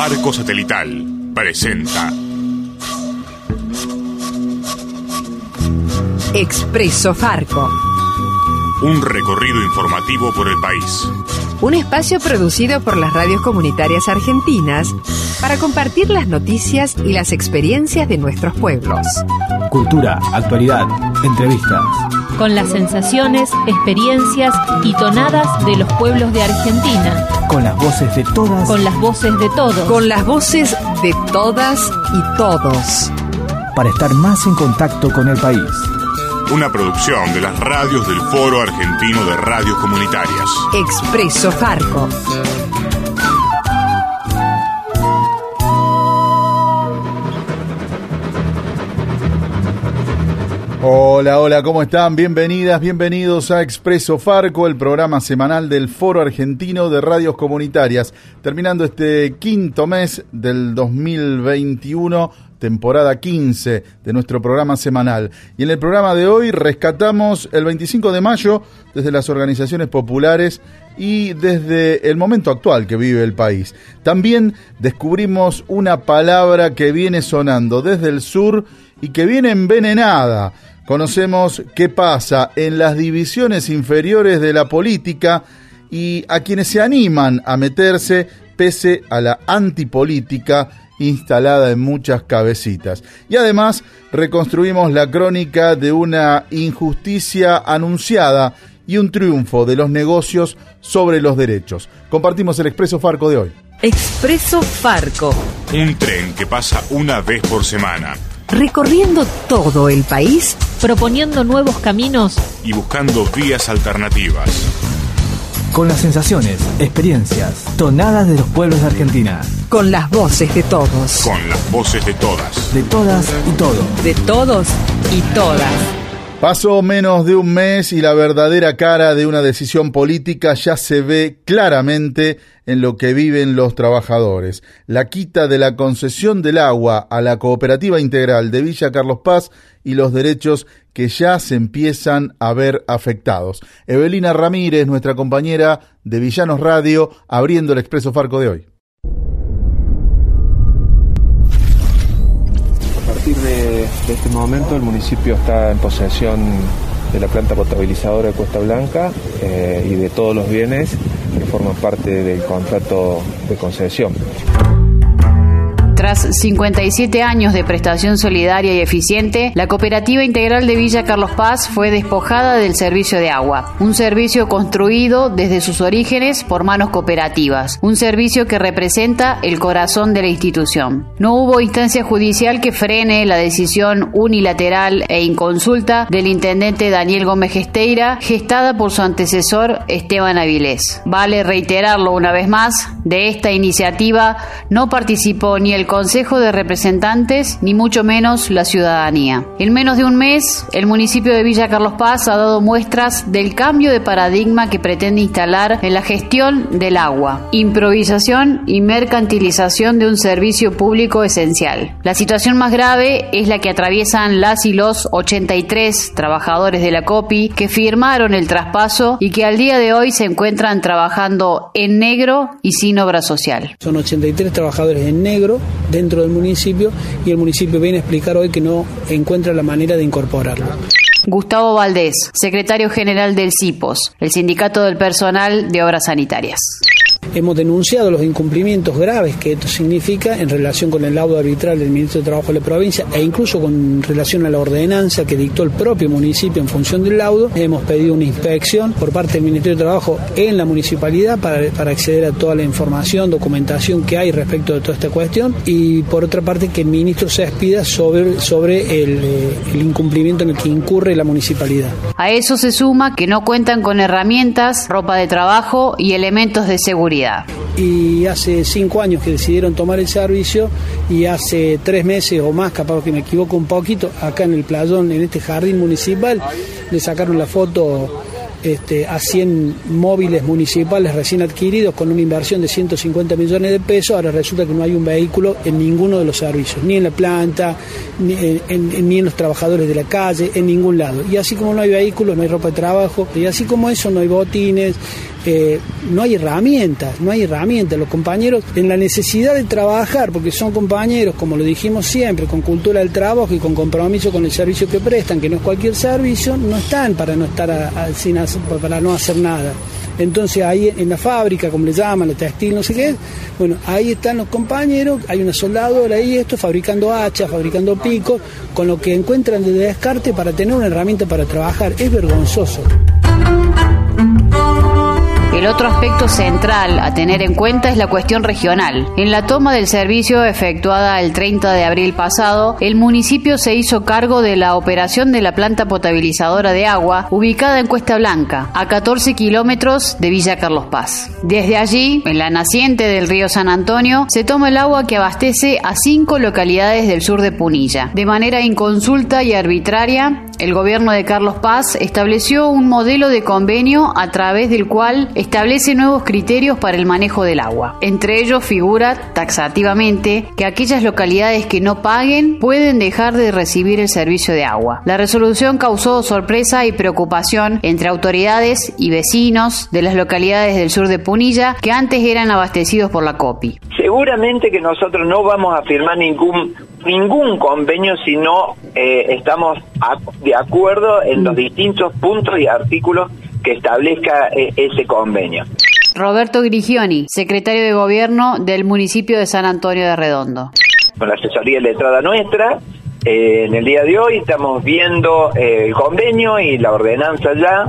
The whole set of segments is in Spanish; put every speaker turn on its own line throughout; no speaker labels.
Farco Satelital presenta
Expreso Farco.
Un recorrido informativo por el país.
Un espacio producido por las radios comunitarias argentinas para compartir las noticias y las experiencias de nuestros pueblos.
Cultura, actualidad, entrevistas.
Con las sensaciones, experiencias y tonadas de los pueblos de Argentina.
Con las voces de todas.
Con las voces de todos.
Con las voces de todas y todos.
Para estar más en contacto con el país.
Una producción de las radios del Foro Argentino de Radios Comunitarias.
Expreso Farco.
Hola, ¿cómo están? Bienvenidas, bienvenidos a Expreso Farco, el programa semanal del Foro Argentino de Radios Comunitarias. Terminando este quinto mes del 2021, temporada 15 de nuestro programa semanal. Y en el programa de hoy rescatamos el 25 de mayo desde las organizaciones populares y desde el momento actual que vive el país. También descubrimos una palabra que viene sonando desde el sur y que viene envenenada. Conocemos qué pasa en las divisiones inferiores de la política y a quienes se animan a meterse pese a la antipolítica instalada en muchas cabecitas. Y además reconstruimos la crónica de una injusticia anunciada y un triunfo de los negocios sobre los derechos. Compartimos el Expreso Farco de hoy.
Expreso Farco.
Un tren que pasa una vez por semana.
Recorriendo todo el país,
proponiendo nuevos caminos
y buscando vías alternativas.
Con las sensaciones, experiencias, tonadas de los pueblos de Argentina.
Con las voces de todos.
Con las voces de todas.
De todas y todos.
De todos y todas.
Pasó menos de un mes y la verdadera cara de una decisión política ya se ve claramente en lo que viven los trabajadores. La quita de la concesión del agua a la Cooperativa Integral de Villa Carlos Paz y los derechos que ya se empiezan a ver afectados. Evelina Ramírez, nuestra compañera de Villanos Radio, abriendo el Expreso Farco de hoy.
A partir de este momento el municipio está en posesión de la planta potabilizadora de Cuesta Blanca y de todos los bienes que forman parte del contrato de concesión.
Tras 57 años de prestación solidaria y eficiente, la Cooperativa Integral de Villa Carlos Paz fue despojada del servicio de agua, un servicio construido desde sus orígenes por manos cooperativas, un servicio que representa el corazón de la institución. No hubo instancia judicial que frene la decisión unilateral e inconsulta del intendente Daniel Gómez Gesteira, gestada por su antecesor Esteban Avilés. Vale reiterarlo una vez más, de esta iniciativa no participó ni el Consejo de Representantes, ni mucho menos la ciudadanía. En menos de un mes, el municipio de Villa Carlos Paz ha dado muestras del cambio de paradigma que pretende instalar en la gestión del agua, improvisación y mercantilización de un servicio público esencial. La situación más grave es la que atraviesan las y los 83 trabajadores de la COPI que firmaron el traspaso y que al día de hoy se encuentran trabajando en negro y sin obra social.
Son 83 trabajadores en negro dentro del municipio y el municipio viene a explicar hoy que no encuentra la manera de incorporarlo.
Gustavo Valdés, secretario general del CIPOS, el Sindicato del Personal de Obras Sanitarias.
Hemos denunciado los incumplimientos graves que esto significa en relación con el laudo arbitral del Ministro de Trabajo de la provincia e incluso con relación a la ordenanza que dictó el propio municipio en función del laudo. Hemos pedido una inspección por parte del Ministerio de Trabajo en la municipalidad para acceder a toda la información, documentación que hay respecto de toda esta cuestión y por otra parte que el ministro se expida sobre el incumplimiento en el que incurre la municipalidad.
A eso se suma que no cuentan con herramientas, ropa de trabajo y elementos de seguridad.
Y hace 5 años que decidieron tomar el servicio y hace 3 meses o más, capaz que me equivoco un poquito, acá en el playón, en este jardín municipal, le sacaron la foto a 100 móviles municipales recién adquiridos con una inversión de 150 millones de pesos. Ahora resulta que no hay un vehículo en ninguno de los servicios, ni en la planta, ni en los trabajadores de la calle, en ningún lado. Y así como no hay vehículos, no hay ropa de trabajo, y así como eso no hay botines, no hay herramientas. Los compañeros, en la necesidad de trabajar, porque son compañeros, como lo dijimos siempre, con cultura del trabajo y con compromiso con el servicio que prestan, que no es cualquier servicio, no están para no estar para no hacer nada. Entonces ahí en la fábrica, como le llaman, la textil, no sé qué, bueno, ahí están los compañeros, hay una soldadora ahí, fabricando hachas, fabricando picos, con lo que encuentran de descarte para tener una herramienta para trabajar. Es vergonzoso.
El otro aspecto central a tener en cuenta es la cuestión regional. En la toma del servicio efectuada el 30 de abril pasado, el municipio se hizo cargo de la operación de la planta potabilizadora de agua ubicada en Cuesta Blanca, a 14 kilómetros de Villa Carlos Paz. Desde allí, en la naciente del río San Antonio, se toma el agua que abastece a 5 localidades del sur de Punilla. De manera inconsulta y arbitraria, el gobierno de Carlos Paz estableció un modelo de convenio a través del cual establece nuevos criterios para el manejo del agua. Entre ellos figura taxativamente que aquellas localidades que no paguen pueden dejar de recibir el servicio de agua. La resolución causó sorpresa y preocupación entre autoridades y vecinos de las localidades del sur de Punilla que antes eran abastecidos por la COPI.
Seguramente que nosotros no vamos a firmar ningún convenio si no estamos de acuerdo en los distintos puntos y artículos que establezca ese convenio.
Roberto Grigioni, secretario de Gobierno del municipio de San Antonio de Redondo.
Con la asesoría letrada nuestra, en el día de hoy estamos viendo el convenio y la ordenanza ya,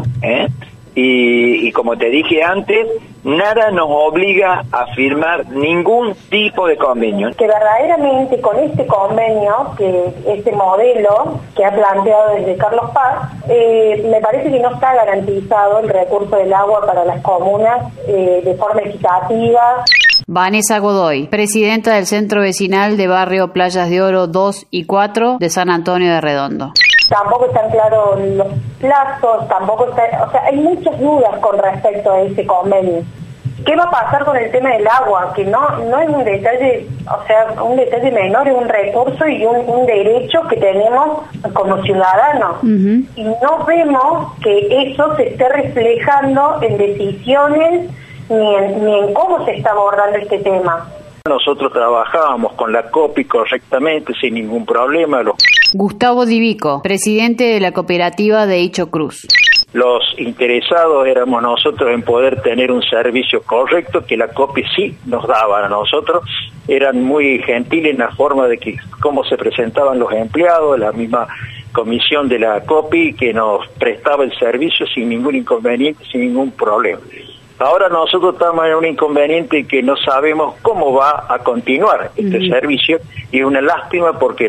y como te dije antes, nada nos obliga a firmar ningún tipo de convenio.
Que verdaderamente con este convenio, que este modelo que ha planteado desde Carlos Paz, me parece que no está garantizado el recurso del agua para las comunas de forma equitativa.
Vanessa Godoy, presidenta del Centro Vecinal de Barrio Playas de Oro 2 y 4 de San Antonio de Redondo.
Tampoco están claros los plazos, hay muchas dudas con respecto a ese convenio. ¿Qué va a pasar con el tema del agua? Que no es un detalle, un detalle menor, es un recurso y un derecho que tenemos como ciudadanos. Uh-huh. Y no vemos que eso se esté reflejando en decisiones ni en cómo se está abordando este tema.
Nosotros trabajábamos con la COPI correctamente, sin ningún problema.
Gustavo Divico, presidente de la cooperativa de Hicho Cruz.
Los interesados éramos nosotros en poder tener un servicio correcto que la COPI sí nos daba a nosotros. Eran muy gentiles en la forma de que cómo se presentaban los empleados, la misma comisión de la COPI que nos prestaba el servicio sin ningún inconveniente, sin ningún problema. Ahora nosotros estamos en un inconveniente que no sabemos cómo va a continuar este servicio, y es una lástima porque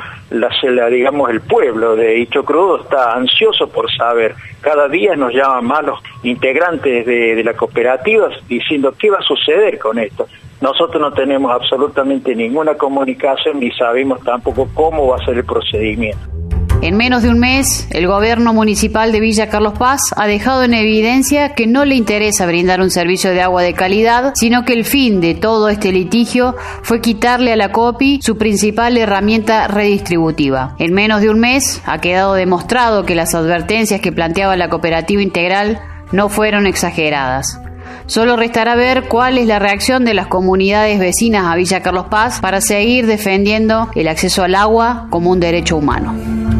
digamos el pueblo de Hicho Cruz está ansioso por saber. Cada día nos llaman más los integrantes de la cooperativa diciendo qué va a suceder con esto. Nosotros no tenemos absolutamente ninguna comunicación ni sabemos tampoco cómo va a ser el procedimiento.
En menos de un mes, el gobierno municipal de Villa Carlos Paz ha dejado en evidencia que no le interesa brindar un servicio de agua de calidad, sino que el fin de todo este litigio fue quitarle a la COPI su principal herramienta redistributiva. En menos de un mes ha quedado demostrado que las advertencias que planteaba la cooperativa integral no fueron exageradas. Solo restará ver cuál es la reacción de las comunidades vecinas a Villa Carlos Paz para seguir defendiendo el acceso al agua como un derecho humano.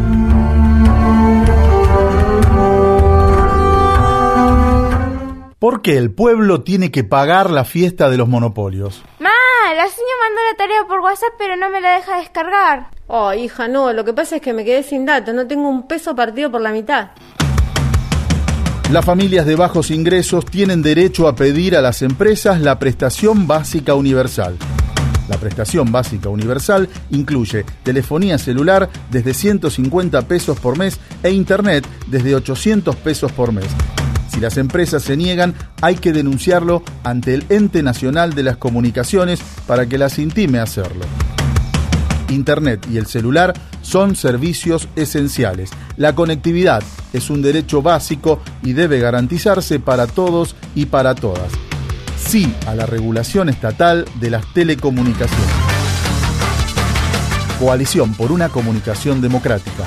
¿Por qué el pueblo tiene que pagar la fiesta de los monopolios?
¡Ma! La señora mandó la tarea por WhatsApp, pero no me la deja descargar.
Oh, hija, no. Lo que pasa es que me quedé sin datos. No tengo un peso partido por la mitad.
Las familias de bajos ingresos tienen derecho a pedir a las empresas la prestación básica universal. La prestación básica universal incluye telefonía celular desde 150 pesos por mes e internet desde 800 pesos por mes. Si las empresas se niegan, hay que denunciarlo ante el Ente Nacional de las Comunicaciones para que las intime a hacerlo. Internet y el celular son servicios esenciales. La conectividad es un derecho básico y debe garantizarse para todos y para todas. Sí a la regulación estatal de las telecomunicaciones. Coalición por una comunicación democrática.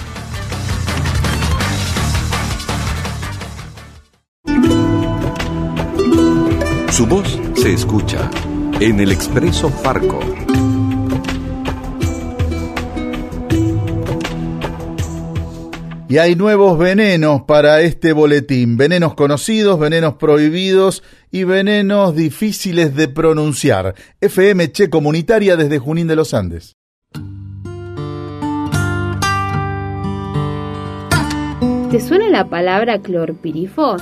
Su voz se escucha en el Expreso Farco.
Y hay nuevos venenos para este boletín, venenos conocidos, venenos prohibidos y venenos difíciles de pronunciar. FM Che Comunitaria desde Junín de los Andes.
¿Te suena la palabra clorpirifos?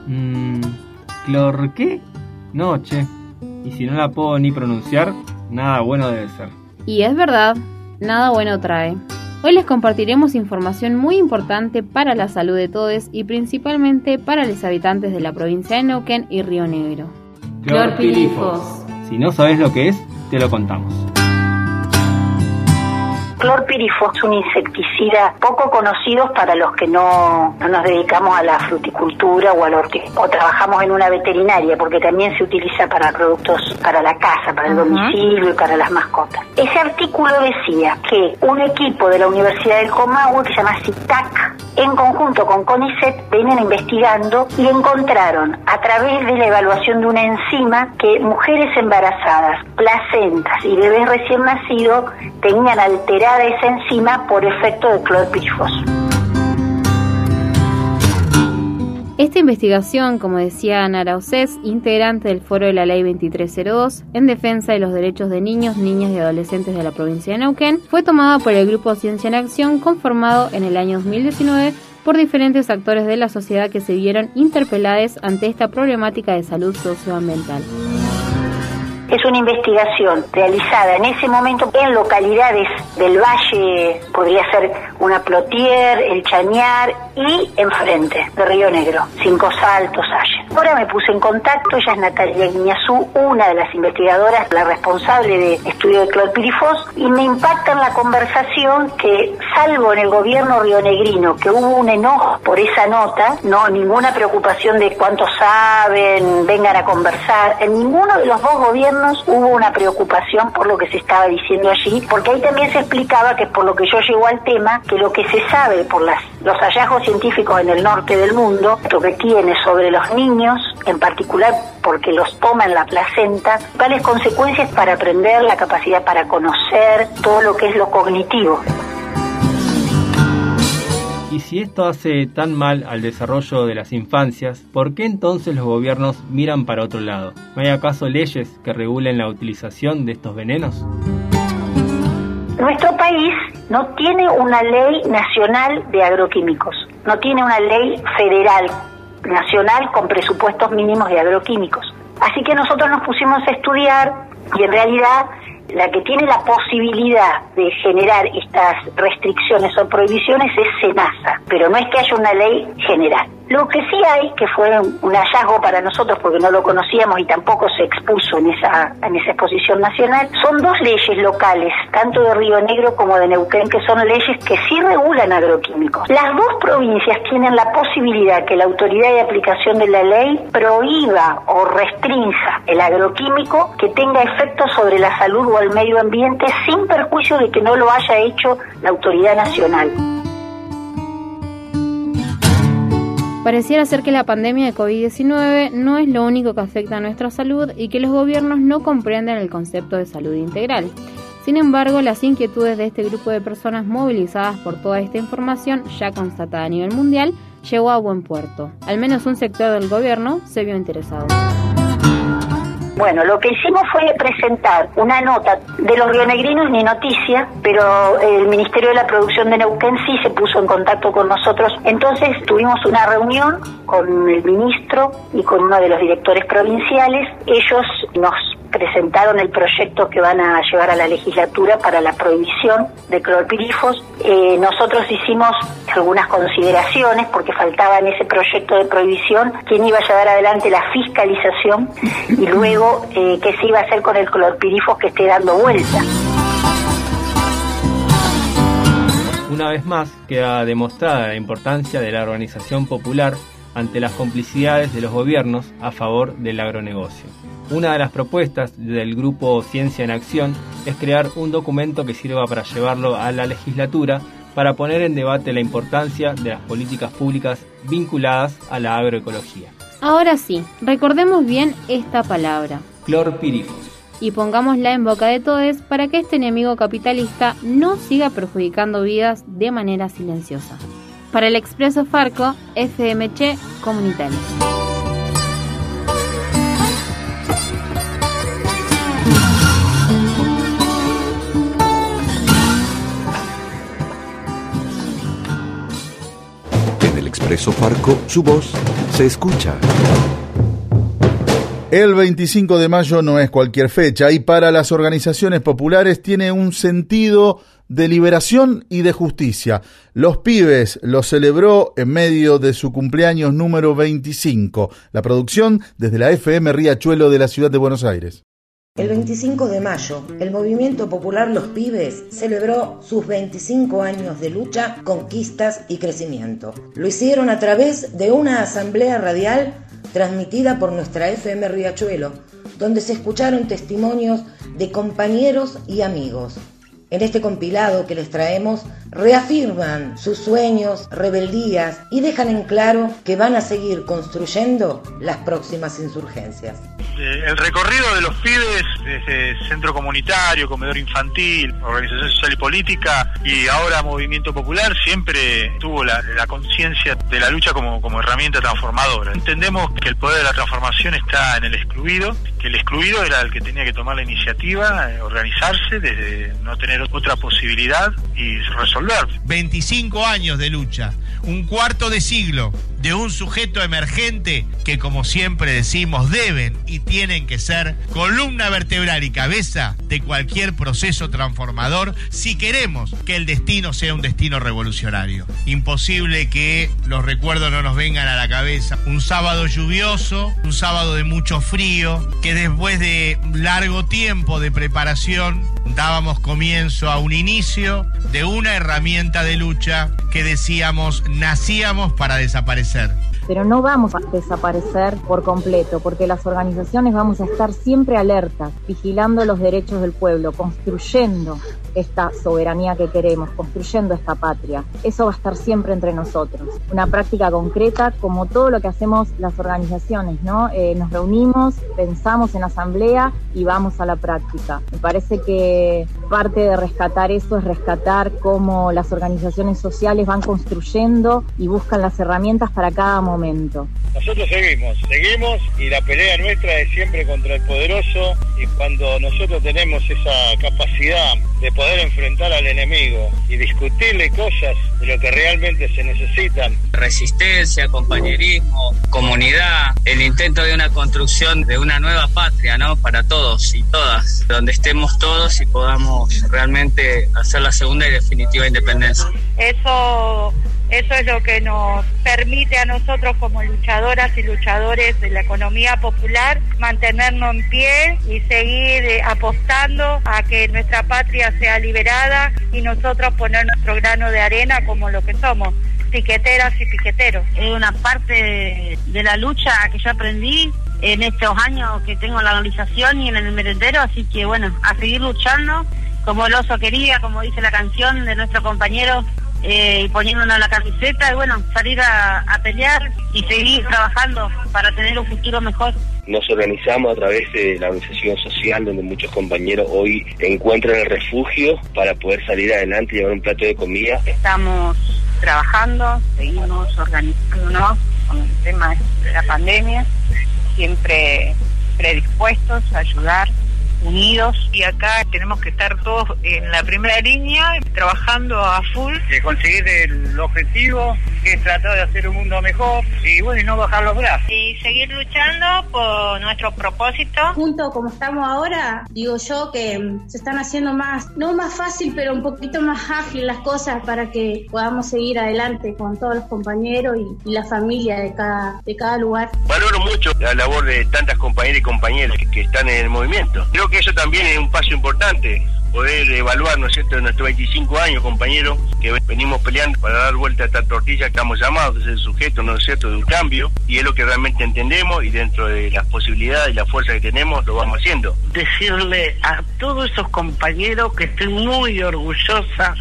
¿Clor qué? No, che. Y si no la puedo ni pronunciar, nada bueno debe ser.
Y es verdad, nada bueno trae. Hoy les compartiremos información muy importante para la salud de todos y principalmente para los habitantes de la provincia de Neuquén y Río Negro.
Clorpirifos. Si no sabes lo que es, te lo contamos.
Clorpirifos es un insecticida poco conocido para los que no nos dedicamos a la fruticultura o al horticultura o trabajamos en una veterinaria, porque también se utiliza para productos para la casa, para el domicilio y para las mascotas. Ese artículo decía que un equipo de la Universidad del Comahue, que se llama CITAC, en conjunto con CONICET, venían investigando y encontraron a través de la evaluación de una enzima que mujeres embarazadas, placentas y bebés recién nacidos tenían alterada esa enzima por efecto de clorpirifos.
Esta investigación, como decía Nara Océs, integrante del foro de la Ley 2302 en defensa de los derechos de niños, niñas y adolescentes de la provincia de Neuquén, fue tomada por el Grupo Ciencia en Acción, conformado en el año 2019 por diferentes actores de la sociedad que se vieron interpelados ante esta problemática de salud socioambiental.
Es una investigación realizada en ese momento en localidades del Valle, podría ser una Plotier, El Chañar y enfrente de Río Negro, Cinco Saltos, Salles. Ahora me puse en contacto, ella es Natalia Guiñazú, una de las investigadoras, la responsable de estudio de clorpirifos, y me impacta en la conversación que, salvo en el gobierno rionegrino, que hubo un enojo por esa nota, no ninguna preocupación de cuánto saben, vengan a conversar, en ninguno de los dos gobiernos hubo una preocupación por lo que se estaba diciendo allí, porque ahí también se explicaba, que por lo que yo llego al tema, que lo que se sabe por los hallazgos científicos en el norte del mundo, lo que tiene sobre los niños, en particular porque los toma en la placenta, tales consecuencias para aprender, la capacidad para conocer, todo lo que es lo cognitivo.
Y si esto hace tan mal al desarrollo de las infancias, ¿por qué entonces los gobiernos miran para otro lado? ¿No hay acaso leyes que regulen la utilización de estos venenos?
Nuestro país no tiene una ley nacional de agroquímicos, no tiene una ley federal nacional con presupuestos mínimos de agroquímicos. Así que nosotros nos pusimos a estudiar y en realidad la que tiene la posibilidad de generar estas restricciones o prohibiciones es SENASA, pero no es que haya una ley general. Lo que sí hay, que fue un hallazgo para nosotros porque no lo conocíamos y tampoco se expuso en esa exposición nacional, son dos leyes locales, tanto de Río Negro como de Neuquén, que son leyes que sí regulan agroquímicos. Las dos provincias tienen la posibilidad que la autoridad de aplicación de la ley prohíba o restrinja el agroquímico que tenga efectos sobre la salud o el medio ambiente sin perjuicio de que no lo haya hecho la autoridad nacional.
Pareciera ser que la pandemia de COVID-19 no es lo único que afecta a nuestra salud y que los gobiernos no comprenden el concepto de salud integral. Sin embargo, las inquietudes de este grupo de personas movilizadas por toda esta información, ya constatada a nivel mundial, llegó a buen puerto. Al menos un sector del gobierno se vio interesado.
Bueno, lo que hicimos fue presentar una nota de los rionegrinos, ni noticia, pero el Ministerio de la Producción de Neuquén sí se puso en contacto con nosotros. Entonces tuvimos una reunión con el ministro y con uno de los directores provinciales. Ellos nos presentaron el proyecto que van a llevar a la legislatura para la prohibición de clorpirifos. Nosotros hicimos algunas consideraciones porque faltaba en ese proyecto de prohibición quién iba a llevar adelante la fiscalización y luego qué se iba a hacer con el clorpirifos que esté dando vuelta.
Una vez más queda demostrada la importancia de la organización popular ante las complicidades de los gobiernos a favor del agronegocio. Una de las propuestas del Grupo Ciencia en Acción es crear un documento que sirva para llevarlo a la legislatura para poner en debate la importancia de las políticas públicas vinculadas a la agroecología.
Ahora sí, recordemos bien esta palabra.
Clorpírifos.
Y pongámosla en boca de todos para que este enemigo capitalista no siga perjudicando vidas de manera silenciosa. Para el Expreso Farco, FMC Comunitario.
En el Expreso Farco, su voz se escucha.
El 25 de mayo no es cualquier fecha y para las organizaciones populares tiene un sentido de liberación y de justicia. Los Pibes lo celebró en medio de su cumpleaños número 25. La producción desde la FM Riachuelo de la ciudad de Buenos Aires.
El 25 de mayo, el movimiento popular Los Pibes celebró sus 25 años de lucha, conquistas y crecimiento. Lo hicieron a través de una asamblea radial transmitida por nuestra FM Riachuelo, donde se escucharon testimonios de compañeros y amigos. En este compilado que les traemos, reafirman sus sueños, rebeldías y dejan en claro que van a seguir construyendo las próximas insurgencias.
El recorrido de Los Pibes desde centro comunitario, comedor infantil, organización social y política y ahora movimiento popular siempre tuvo la conciencia de la lucha como herramienta transformadora. Entendemos que el poder de la transformación está en el excluido, que el excluido era el que tenía que tomar la iniciativa, organizarse desde no tener otra posibilidad y resolver.
25 años de lucha, un cuarto de siglo de un sujeto emergente que, como siempre decimos, deben y tienen que ser columna vertebral y cabeza de cualquier proceso transformador si queremos que el destino sea un destino revolucionario. Imposible que los recuerdos no nos vengan a la cabeza. Un sábado lluvioso, un sábado de mucho frío, que después de largo tiempo de preparación dábamos comienzo a un inicio de una herramienta de lucha que decíamos nacíamos para desaparecer.
Pero no vamos a desaparecer por completo, porque las organizaciones vamos a estar siempre alertas, vigilando los derechos del pueblo, construyendo esta soberanía que queremos, construyendo esta patria. Eso va a estar siempre entre nosotros. Una práctica concreta, como todo lo que hacemos las organizaciones, ¿no? Nos reunimos, pensamos en asamblea y vamos a la práctica. Me parece que parte de rescatar eso es rescatar cómo las organizaciones sociales van construyendo y buscan las herramientas para cada momento.
Nosotros seguimos y la pelea nuestra es siempre contra el poderoso, y cuando nosotros tenemos esa capacidad de poder enfrentar al enemigo y discutirle cosas de lo que realmente se necesitan.
Resistencia, compañerismo, comunidad, el intento de una construcción de una nueva patria, ¿no? Para todos y todas, donde estemos todos y podamos realmente hacer la segunda y definitiva independencia.
Eso es lo que nos permite a nosotros como luchadoras y luchadores de la economía popular mantenernos en pie y seguir apostando a que nuestra patria sea liberada y nosotros poner nuestro grano de arena como lo que somos, piqueteras y piqueteros.
Es una parte de la lucha que yo aprendí en estos años que tengo en la organización y en el merendero, así que bueno, a seguir luchando como el oso quería, como dice la canción de nuestro compañero, y poniéndonos la camiseta y bueno, salir a pelear y seguir trabajando para tener un futuro mejor.
Nos organizamos a través de la organización social, donde muchos compañeros hoy encuentran el refugio para poder salir adelante y llevar un plato de comida.
Estamos trabajando, seguimos organizándonos con el tema de la pandemia, siempre predispuestos a ayudar, unidos, y acá tenemos que estar todos en la primera línea trabajando a full,
De conseguir el objetivo, que es tratar de hacer un mundo mejor y bueno, y no bajar los brazos.
y seguir luchando por nuestro propósito.
Junto como estamos ahora, digo yo que se están haciendo no más fácil, pero un poquito más ágil las cosas para que podamos seguir adelante con todos los compañeros y la familia de cada lugar.
Valoro mucho la labor de tantas compañeras y compañeros que están en el movimiento. Creo que eso también es un paso importante, poder evaluar, ¿no es cierto?, nuestros 25 años, compañeros, que venimos peleando para dar vuelta a esta tortilla que estamos llamados a ser sujetos, ¿no es cierto?, de un cambio, y es lo que realmente entendemos, y dentro de las posibilidades y la fuerza que tenemos, lo vamos haciendo.
Decirle a todos esos compañeros que estoy muy orgullosa,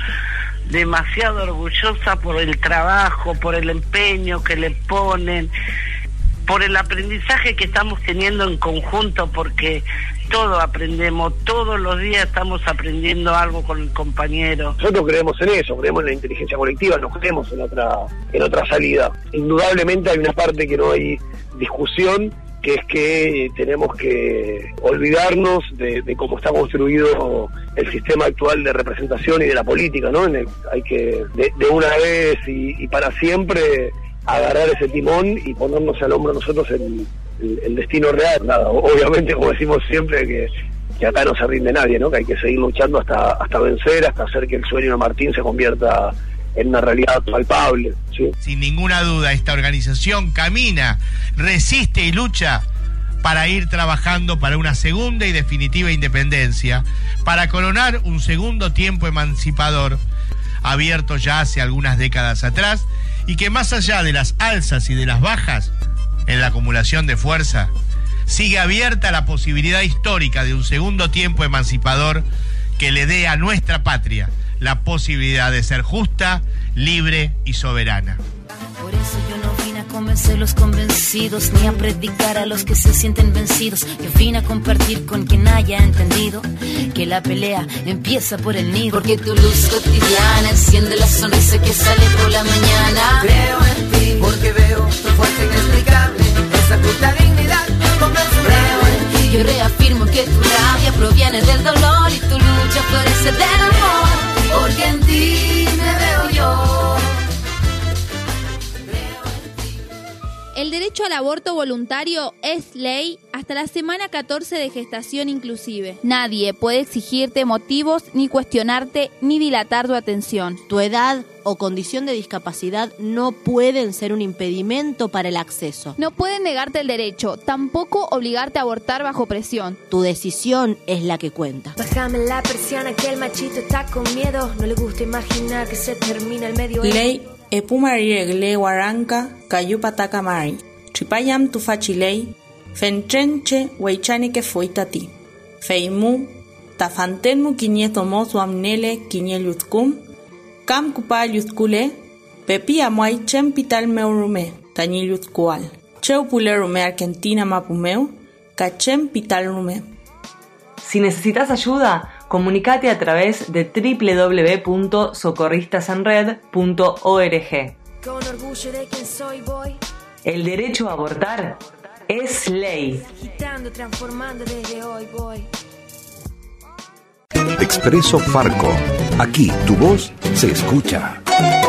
demasiado orgullosa por el trabajo, por el empeño que le ponen,
por el aprendizaje que estamos teniendo en conjunto, porque todo aprendemos, todos los días estamos aprendiendo algo con el compañero.
Nosotros creemos en eso, creemos en la inteligencia colectiva, no creemos en otra salida. Indudablemente hay una parte que no hay discusión, que es que tenemos que olvidarnos de cómo está construido el sistema actual de representación y de la política, ¿no? Hay que de una vez y para siempre agarrar ese timón y ponernos al hombro nosotros el destino real. Nada, obviamente, como decimos siempre, que acá no se rinde nadie, ¿no? Que hay que seguir luchando hasta vencer, hasta hacer que el sueño de Martín se convierta en una realidad palpable, ¿sí?
Sin ninguna duda, esta organización camina, resiste y lucha para ir trabajando para una segunda y definitiva independencia, para coronar un segundo tiempo emancipador, abierto ya hace algunas décadas atrás, y que más allá de las alzas y de las bajas en la acumulación de fuerza, sigue abierta la posibilidad histórica de un segundo tiempo emancipador que le dé a nuestra patria la posibilidad de ser justa, libre y soberana.
Por eso yo no vine a convencer los convencidos, ni a predicar a los que se sienten vencidos. Yo vine a compartir con quien haya entendido que la pelea empieza por el nido. Porque tu luz cotidiana enciende la sonrisa que sale por la mañana.
Creo en ti, porque veo tu fuerza inexplicable, esa puta dignidad inconmensurable.
Creo en ti, yo reafirmo que tu rabia proviene del dolor y tu lucha florece del amor. Porque en ti me veo yo.
El derecho al aborto voluntario es ley hasta la semana 14 de gestación inclusive. Nadie puede exigirte motivos, ni cuestionarte, ni dilatar tu atención.
Tu edad o condición de discapacidad no pueden ser un impedimento para el acceso.
No pueden negarte el derecho, tampoco obligarte a abortar bajo presión.
Tu decisión es la que cuenta.
Bájame la persiana que el machito está con miedo. No le gusta imaginar que se termina el medio.
Ley Epumariregle Waranka Kayupataka Mari Chipayam Tufachilei Fenchenche Weichani que fuitati Feimu Tafantenmu Kinieto Amnele Kinielutkum Kam Kupayutkule Pepi Amuay Chempital Meurume Tañilutzcual Cheupulerume Argentina Mapumeu Cachem Pitalrume.
Si necesitas ayuda, comunicate a través de www.socorristasenred.org.
Con orgullo de quien soy voy.
El derecho a abortar es ley.
Agitando, transformando desde hoy voy.
Expreso Farco. Aquí tu voz se escucha.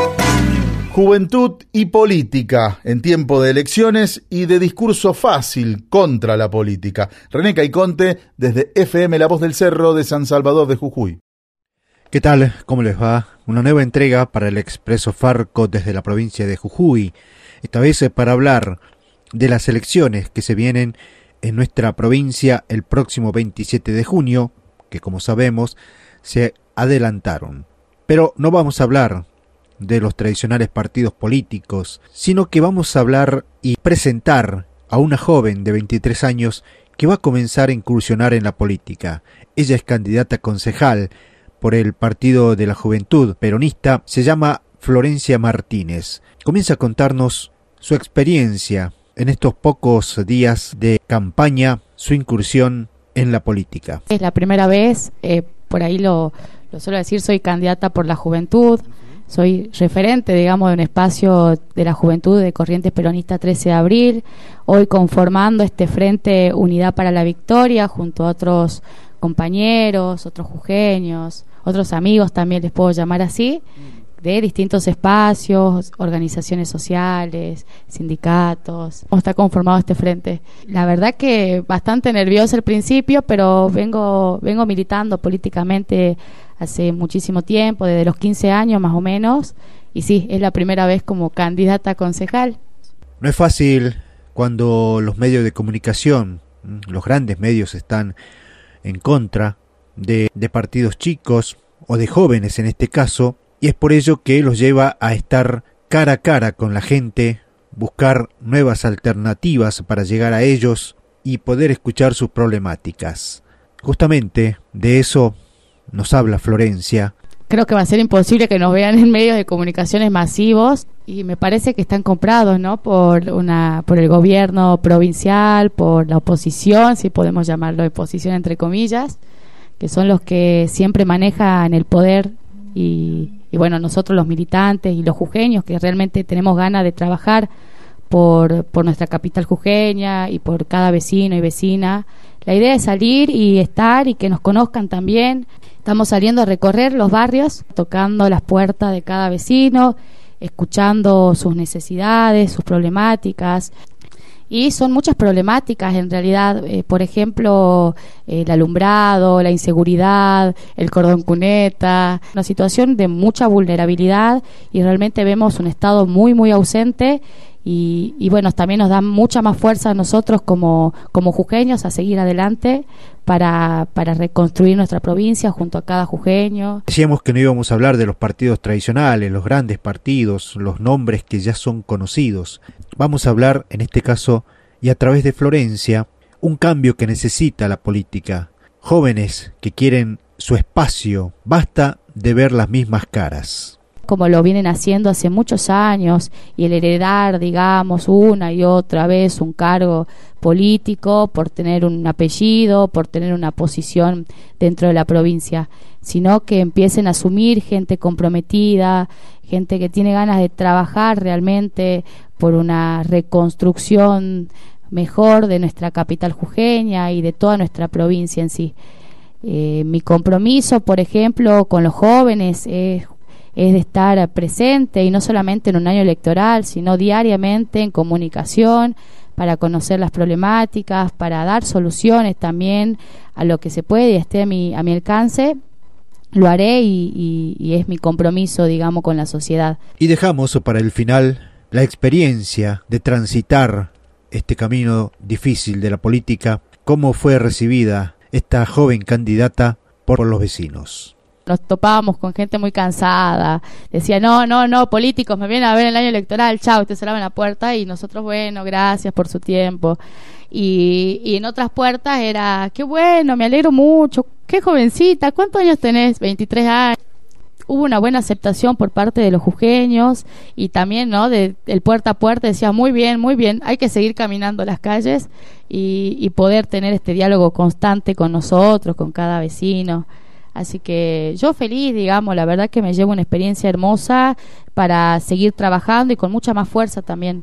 Juventud y política en tiempo de elecciones y de discurso fácil contra la política. René Caiconte desde FM La Voz del Cerro de San Salvador de Jujuy.
¿Qué tal? ¿Cómo les va? Una nueva entrega para el Expreso Farco desde la provincia de Jujuy. Esta vez es para hablar de las elecciones que se vienen en nuestra provincia el próximo 27 de junio, que como sabemos se adelantaron. Pero no vamos a hablar de los tradicionales partidos políticos, sino que vamos a hablar y presentar a una joven de 23 años que va a comenzar a incursionar en la política. Ella es candidata a concejal por el Partido de la Juventud Peronista, se llama Florencia Martínez. Comienza a contarnos su experiencia en estos pocos días de campaña, su incursión en la política.
Es la primera vez, por ahí lo suelo decir, soy candidata por la juventud. Soy referente, digamos, de un espacio de la juventud de Corrientes Peronista 13 de abril, hoy conformando este Frente Unidad para la Victoria, junto a otros compañeros, otros jujeños, otros amigos también les puedo llamar así, de distintos espacios, organizaciones sociales, sindicatos. ¿Cómo está conformado este frente? La verdad que bastante nervioso al principio, pero vengo militando políticamente hace muchísimo tiempo, desde los 15 años más o menos, y sí, es la primera vez como candidata a concejal.
No es fácil cuando los medios de comunicación, los grandes medios, están en contra de partidos chicos o de jóvenes en este caso, y es por ello que los lleva a estar cara a cara con la gente, buscar nuevas alternativas para llegar a ellos y poder escuchar sus problemáticas. Justamente de eso nos habla Florencia
creo que va a ser imposible que nos vean en medios de comunicaciones masivos, y me parece que están comprados, ¿no? por el gobierno provincial, por la oposición, si podemos llamarlo oposición entre comillas, que son los que siempre manejan el poder, y bueno, nosotros los militantes y los jujeños que realmente tenemos ganas de trabajar por nuestra capital jujeña y por cada vecino y vecina. La idea es salir y estar y que nos conozcan también. Estamos saliendo a recorrer los barrios, tocando las puertas de cada vecino, escuchando sus necesidades, sus problemáticas. Y son muchas problemáticas en realidad, por ejemplo, el alumbrado, la inseguridad, el cordón cuneta, una situación de mucha vulnerabilidad, y realmente vemos un Estado muy, muy ausente. Y bueno, también nos da mucha más fuerza a nosotros como jujeños a seguir adelante para reconstruir nuestra provincia junto a cada jujeño.
Decíamos que no íbamos a hablar de los partidos tradicionales, los grandes partidos, los nombres que ya son conocidos. Vamos a hablar, en este caso, y a través de Florencia, un cambio que necesita la política. Jóvenes que quieren su espacio, basta de ver las mismas caras.
Como lo vienen haciendo hace muchos años, y el heredar, digamos, una y otra vez un cargo político por tener un apellido, por tener una posición dentro de la provincia, sino que empiecen a asumir gente comprometida, gente que tiene ganas de trabajar realmente por una reconstrucción mejor de nuestra capital jujeña y de toda nuestra provincia en sí. Mi compromiso, por ejemplo, con los jóvenes es de estar presente, y no solamente en un año electoral, sino diariamente en comunicación, para conocer las problemáticas, para dar soluciones también a lo que se puede y esté a mi alcance. Lo haré y es mi compromiso, digamos, con la sociedad.
Y dejamos para el final la experiencia de transitar este camino difícil de la política. ¿Cómo fue recibida esta joven candidata por los vecinos?
Nos topábamos con gente muy cansada, decía no, políticos me vienen a ver en el año electoral, chao, te cerraban la puerta, y nosotros, bueno, gracias por su tiempo. Y en otras puertas era, qué bueno, me alegro mucho, qué jovencita, ¿cuántos años tenés? 23 años. Hubo una buena aceptación por parte de los jujeños, y también, ¿no?, de el puerta a puerta decía, muy bien, hay que seguir caminando las calles y poder tener este diálogo constante con nosotros, con cada vecino. Así que yo feliz, digamos, la verdad que me llevo una experiencia hermosa para seguir trabajando, y con mucha más fuerza también,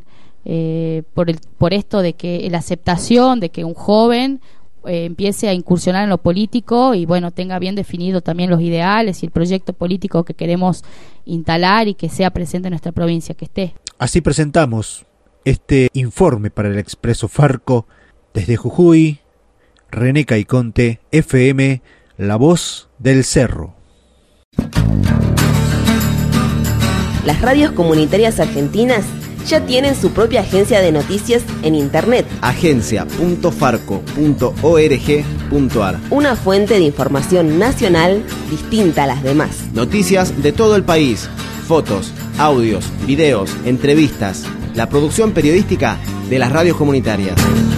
por esto de que la aceptación de que un joven empiece a incursionar en lo político y bueno, tenga bien definido también los ideales y el proyecto político que queremos instalar y que sea presente en nuestra provincia, que esté.
Así presentamos este informe para el Expreso Farco desde Jujuy. René Caiconte, FM, La Voz del Cerro.
Las radios comunitarias argentinas ya tienen su propia agencia de noticias en internet.
agencia.farco.org.ar.
Una fuente de información nacional distinta a las demás.
Noticias de todo el país, fotos, audios, videos, entrevistas, la producción periodística de las radios comunitarias.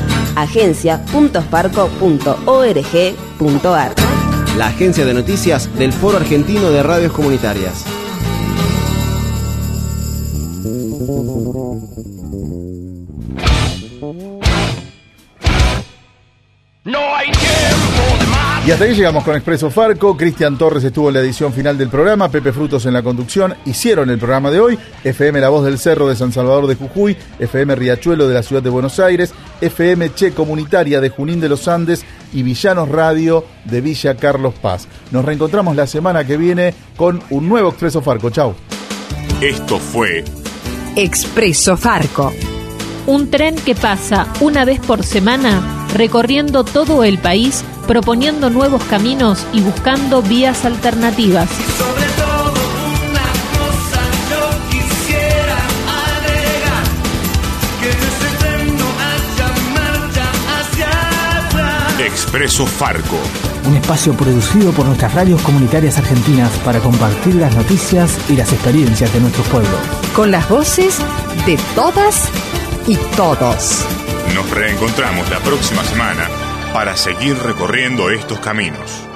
agencia.farco.org.ar.
La agencia de noticias del Foro Argentino de Radios Comunitarias.
Y hasta ahí llegamos con Expreso Farco. Cristian Torres estuvo en la edición final del programa, Pepe Frutos en la conducción. Hicieron el programa de hoy FM La Voz del Cerro de San Salvador de Jujuy, FM Riachuelo de la Ciudad de Buenos Aires, FM Che Comunitaria de Junín de los Andes y Villanos Radio de Villa Carlos Paz. Nos reencontramos la semana que viene con un nuevo Expreso Farco. Chau.
Esto fue
Expreso Farco.
Un tren que pasa una vez por semana recorriendo todo el país, proponiendo nuevos caminos y buscando vías alternativas.
Sobre todo una cosa yo quisiera agregar, que en este tren no haya marcha hacia atrás.
Expreso Farco.
Un espacio producido por nuestras radios comunitarias argentinas para compartir las noticias y las experiencias de nuestros pueblos.
Con las voces de todas y todos.
Nos reencontramos la próxima semana para seguir recorriendo estos caminos.